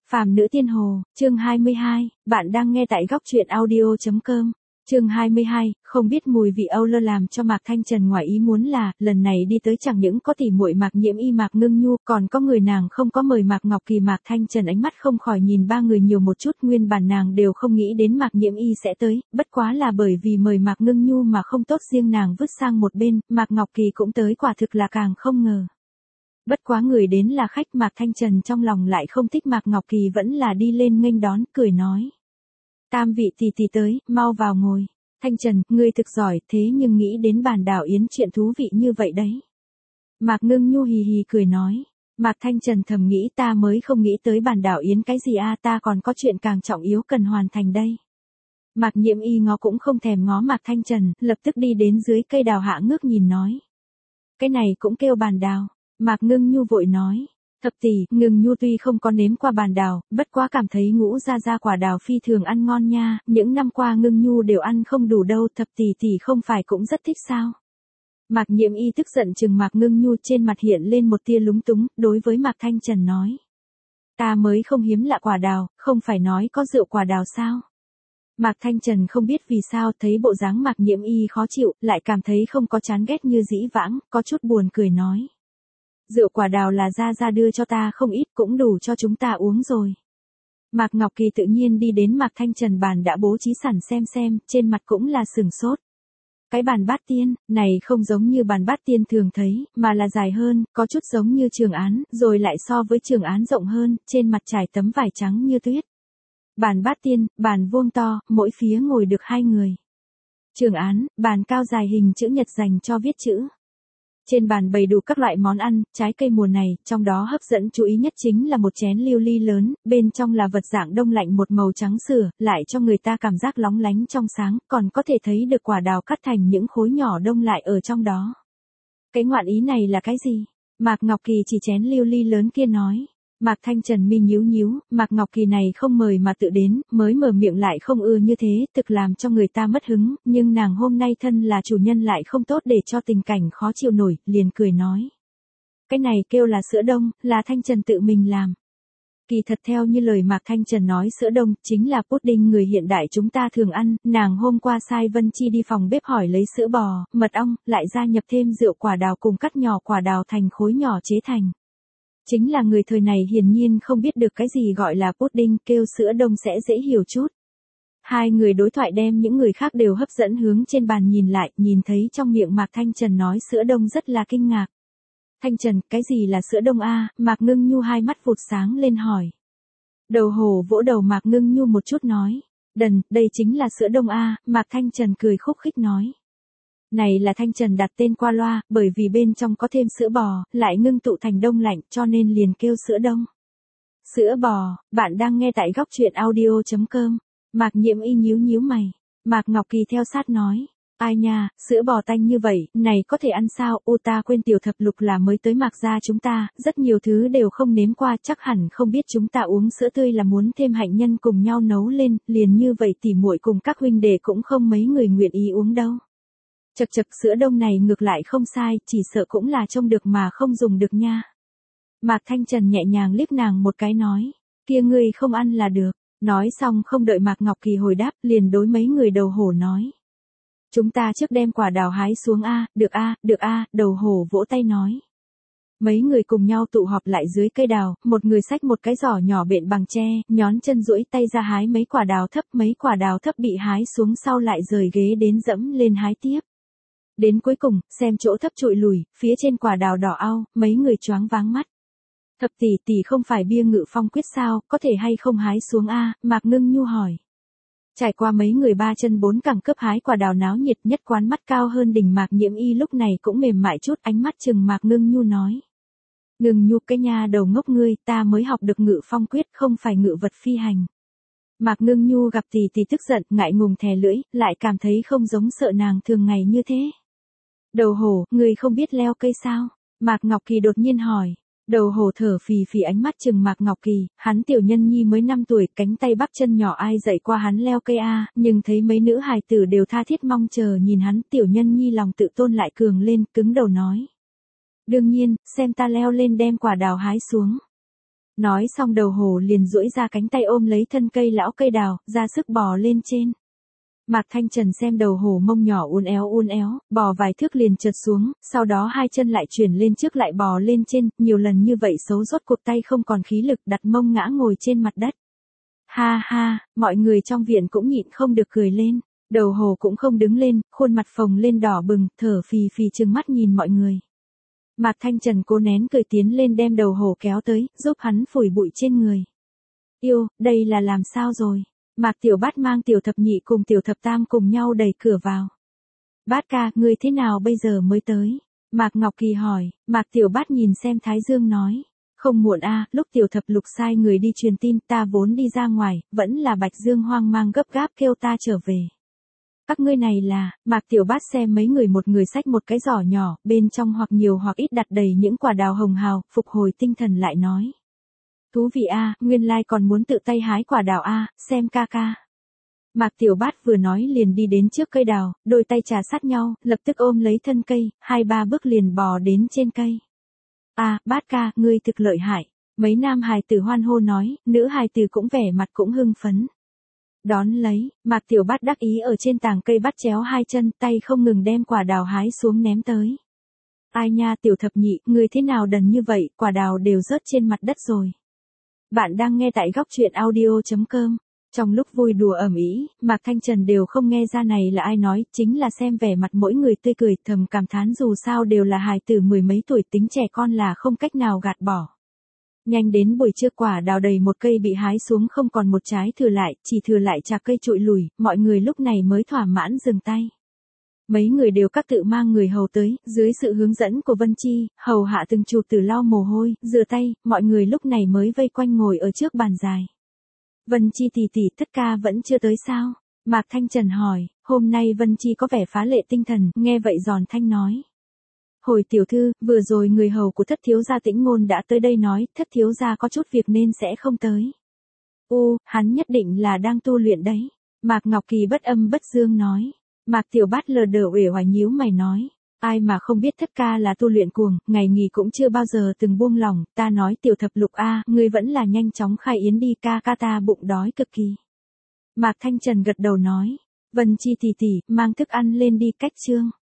Phàm nữ tiên hồ, chương 22, bạn đang nghe tại góc truyện audio.com. Chương 22, không biết mùi vị Âu Lơ làm cho Mạc Thanh Trần ngoài ý muốn là, lần này đi tới chẳng những có tỉ muội Mạc Nhiễm Y Mạc Ngưng Nhu, còn có người nàng không có mời Mạc Ngọc Kỳ. Mạc Thanh Trần ánh mắt không khỏi nhìn ba người nhiều một chút, nguyên bản nàng đều không nghĩ đến Mạc Nhiễm Y sẽ tới, bất quá là bởi vì mời Mạc Ngưng Nhu mà không tốt riêng nàng vứt sang một bên, Mạc Ngọc Kỳ cũng tới quả thực là càng không ngờ. Bất quá người đến là khách, Mạc Thanh Trần trong lòng lại không thích Mạc Ngọc Kỳ vẫn là đi lên nghênh đón, cười nói. Tam vị tỷ tỷ tới, mau vào ngồi. Thanh Trần, ngươi thực giỏi, thế nhưng nghĩ đến bàn đảo yến chuyện thú vị như vậy đấy. Mạc Ngưng Nhu hì hì cười nói. Mạc Thanh Trần thầm nghĩ ta mới không nghĩ tới bàn đảo yến cái gì a, ta còn có chuyện càng trọng yếu cần hoàn thành đây. Mạc Nhiễm Y ngó cũng không thèm ngó Mạc Thanh Trần, lập tức đi đến dưới cây đào hạ ngước nhìn nói. Cái này cũng kêu bàn đào. Mạc Ngưng Nhu vội nói. Thập tỷ, Ngưng Nhu tuy không có nếm qua bàn đào, bất quá cảm thấy ngũ gia quả đào phi thường ăn ngon nha, những năm qua Ngưng Nhu đều ăn không đủ đâu, thập tỷ tỷ không phải cũng rất thích sao. Mạc Nhiễm Y tức giận chừng Mạc Ngưng Nhu, trên mặt hiện lên một tia lúng túng, đối với Mạc Thanh Trần nói. Ta mới không hiếm lạ quả đào, không phải nói có rượu quả đào sao. Mạc Thanh Trần không biết vì sao thấy bộ dáng Mạc Nhiễm Y khó chịu, lại cảm thấy không có chán ghét như dĩ vãng, có chút buồn cười nói. Rượu quả đào là gia đưa cho ta không ít, cũng đủ cho chúng ta uống rồi. Mạc Ngọc Kỳ tự nhiên đi đến Mạc Thanh Trần bàn đã bố trí sẵn xem, trên mặt cũng là sừng sốt. Cái bàn bát tiên, này không giống như bàn bát tiên thường thấy, mà là dài hơn, có chút giống như trường án, rồi lại so với trường án rộng hơn, trên mặt trải tấm vải trắng như tuyết. Bàn bát tiên, bàn vuông to, mỗi phía ngồi được 2 người. Trường án, bàn cao dài hình chữ nhật dành cho viết chữ. Trên bàn bày đủ các loại món ăn, trái cây mùa này, trong đó hấp dẫn chú ý nhất chính là một chén lưu ly lớn, bên trong là vật dạng đông lạnh một màu trắng sữa, lại cho người ta cảm giác lóng lánh trong sáng, còn có thể thấy được quả đào cắt thành những khối nhỏ đông lại ở trong đó. Cái ngoạn ý này là cái gì? Mạc Ngọc Kỳ chỉ chén lưu ly lớn kia nói. Mạc Thanh Trần mi nhíu, Mạc Ngọc Kỳ này không mời mà tự đến, mới mở miệng lại không ưa như thế, thực làm cho người ta mất hứng, nhưng nàng hôm nay thân là chủ nhân lại không tốt để cho tình cảnh khó chịu nổi, liền cười nói. Cái này kêu là sữa đông, là Thanh Trần tự mình làm. Kỳ thật theo như lời Mạc Thanh Trần nói, sữa đông chính là pudding người hiện đại chúng ta thường ăn, nàng hôm qua sai Vân Chi đi phòng bếp hỏi lấy sữa bò, mật ong, lại gia nhập thêm rượu quả đào cùng cắt nhỏ quả đào thành khối nhỏ chế thành. Chính là người thời này hiển nhiên không biết được cái gì gọi là pudding, kêu sữa đông sẽ dễ hiểu chút. Hai người đối thoại đem những người khác đều hấp dẫn hướng trên bàn nhìn lại, nhìn thấy trong miệng Mạc Thanh Trần nói sữa đông rất là kinh ngạc. Thanh Trần, cái gì là sữa đông a? Mạc Ngưng Nhu hai mắt vụt sáng lên hỏi. Đầu hổ vỗ đầu Mạc Ngưng Nhu một chút nói. Đần, đây chính là sữa đông a. Mạc Thanh Trần cười khúc khích nói. Này là Thanh Trần đặt tên qua loa, bởi vì bên trong có thêm sữa bò, lại ngưng tụ thành đông lạnh, cho nên liền kêu sữa đông. Sữa bò, bạn đang nghe tại góc truyện audio.com. Mạc Nhiễm Y nhíu mày. Mạc Ngọc Kỳ theo sát nói. Ai nha, sữa bò tanh như vậy, này có thể ăn sao? Ô ta quên tiểu thập lục là mới tới Mạc gia chúng ta, rất nhiều thứ đều không nếm qua, chắc hẳn không biết chúng ta uống sữa tươi là muốn thêm hạnh nhân cùng nhau nấu lên, liền như vậy tỉ muội cùng các huynh đệ cũng không mấy người nguyện ý uống đâu. Chật sữa đông này ngược lại không sai, chỉ sợ cũng là trông được mà không dùng được nha. Mạc Thanh Trần nhẹ nhàng liếc nàng một cái nói, kia ngươi không ăn là được. Nói xong không đợi Mạc Ngọc Kỳ hồi đáp, liền đối mấy người đầu hổ nói. Chúng ta trước đem quả đào hái xuống a, được a, đầu hổ vỗ tay nói. Mấy người cùng nhau tụ họp lại dưới cây đào, một người xách một cái giỏ nhỏ bện bằng tre, nhón chân duỗi tay ra hái mấy quả đào thấp bị hái xuống sau lại rời ghế đến dẫm lên hái tiếp. Đến cuối cùng, xem chỗ thấp trụi lùi, phía trên quả đào đỏ au, mấy người choáng váng mắt. Thập tỷ không phải bia ngự phong quyết sao, có thể hay không hái xuống a? Mạc Ngưng Nhu hỏi. Trải qua mấy người 3 chân 4 cẳng cấp hái quả đào náo nhiệt nhất quán mắt cao hơn đỉnh Mạc Nhiễm Y lúc này cũng mềm mại chút, ánh mắt chừng Mạc Ngưng Nhu nói. Ngưng Nhu cái nha đầu ngốc ngươi, ta mới học được ngự phong quyết không phải ngự vật phi hành. Mạc Ngưng Nhu gặp tỷ tức giận, ngại ngùng thè lưỡi, lại cảm thấy không giống sợ nàng thường ngày như thế. Đầu hổ, ngươi không biết leo cây sao? Mạc Ngọc Kỳ đột nhiên hỏi. Đầu hổ thở phì ánh mắt chừng Mạc Ngọc Kỳ, hắn tiểu nhân nhi mới 5 tuổi, cánh tay bắp chân nhỏ ai dạy qua hắn leo cây a, nhưng thấy mấy nữ hài tử đều tha thiết mong chờ nhìn hắn, tiểu nhân nhi lòng tự tôn lại cường lên, cứng đầu nói. Đương nhiên, xem ta leo lên đem quả đào hái xuống. Nói xong đầu hổ liền duỗi ra cánh tay ôm lấy thân cây lão cây đào, ra sức bò lên trên. Mạc Thanh Trần xem đầu hổ mông nhỏ uốn éo, bò vài thước liền trượt xuống, sau đó hai chân lại chuyển lên trước lại bò lên trên, nhiều lần như vậy xấu rốt cuộc tay không còn khí lực đặt mông ngã ngồi trên mặt đất. Ha ha, mọi người trong viện cũng nhịn không được cười lên, đầu hổ cũng không đứng lên, khuôn mặt phồng lên đỏ bừng, thở phì phì trừng mắt nhìn mọi người. Mạc Thanh Trần cố nén cười tiến lên đem đầu hổ kéo tới, giúp hắn phủi bụi trên người. Yêu, đây là làm sao rồi? Mạc Tiểu Bát mang Tiểu Thập Nhị cùng Tiểu Thập Tam cùng nhau đẩy cửa vào. Bát ca, ngươi thế nào bây giờ mới tới? Mạc Ngọc Kỳ hỏi, Mạc Tiểu Bát nhìn xem Thái Dương nói. Không muộn a, lúc Tiểu Thập Lục sai người đi truyền tin, ta vốn đi ra ngoài, vẫn là Bạch Dương hoang mang gấp gáp kêu ta trở về. Các ngươi này là, Mạc Tiểu Bát xem mấy người một người xách một cái giỏ nhỏ, bên trong hoặc nhiều hoặc ít đặt đầy những quả đào hồng hào, phục hồi tinh thần lại nói. Thú vị a, nguyên lai còn muốn tự tay hái quả đào a, xem ca ca. Mạc Tiểu Bát vừa nói liền đi đến trước cây đào, đôi tay trà sát nhau, lập tức ôm lấy thân cây, 2-3 bước liền bò đến trên cây. À, Bát ca, ngươi thực lợi hại. Mấy nam hài tử hoan hô nói, nữ hài tử cũng vẻ mặt cũng hưng phấn. Đón lấy, Mạc Tiểu Bát đắc ý ở trên tàng cây bắt chéo hai chân, tay không ngừng đem quả đào hái xuống ném tới. Ai nha Tiểu Thập Nhị, ngươi thế nào đần như vậy, quả đào đều rớt trên mặt đất rồi. Bạn đang nghe tại góc truyện audio.com. Trong lúc vui đùa ầm ĩ, Mạc Thanh Trần đều không nghe ra này là ai nói, chính là xem vẻ mặt mỗi người tươi cười, thầm cảm thán dù sao đều là hài tử mười mấy tuổi, tính trẻ con là không cách nào gạt bỏ. Nhanh đến buổi trưa quả đào đầy một cây bị hái xuống không còn một trái thừa lại, chỉ thừa lại chạc cây trụi lùi, mọi người lúc này mới thỏa mãn dừng tay. Mấy người đều các tự mang người hầu tới, dưới sự hướng dẫn của Vân Chi, hầu hạ từng chụp từ lau mồ hôi, rửa tay, mọi người lúc này mới vây quanh ngồi ở trước bàn dài. Vân Chi tỷ tỷ, Thất ca vẫn chưa tới sao? Mạc Thanh Trần hỏi, hôm nay Vân Chi có vẻ phá lệ tinh thần, nghe vậy giòn thanh nói. Hồi tiểu thư, vừa rồi người hầu của Thất thiếu gia Tĩnh Ngôn đã tới đây nói, Thất thiếu gia có chút việc nên sẽ không tới. Hắn nhất định là đang tu luyện đấy. Mạc Ngọc Kỳ bất âm bất dương nói. Mạc Tiểu Bát lờ đờ uể oải nhíu mày nói. Ai mà không biết Thất ca là tu luyện cuồng, ngày nghỉ cũng chưa bao giờ từng buông lỏng, ta nói Tiểu Thập Lục a, ngươi vẫn là nhanh chóng khai yến đi, ca ca ta bụng đói cực kỳ. Mạc Thanh Trần gật đầu nói. Vân Chi tỷ tỷ, mang thức ăn lên đi, cách trương.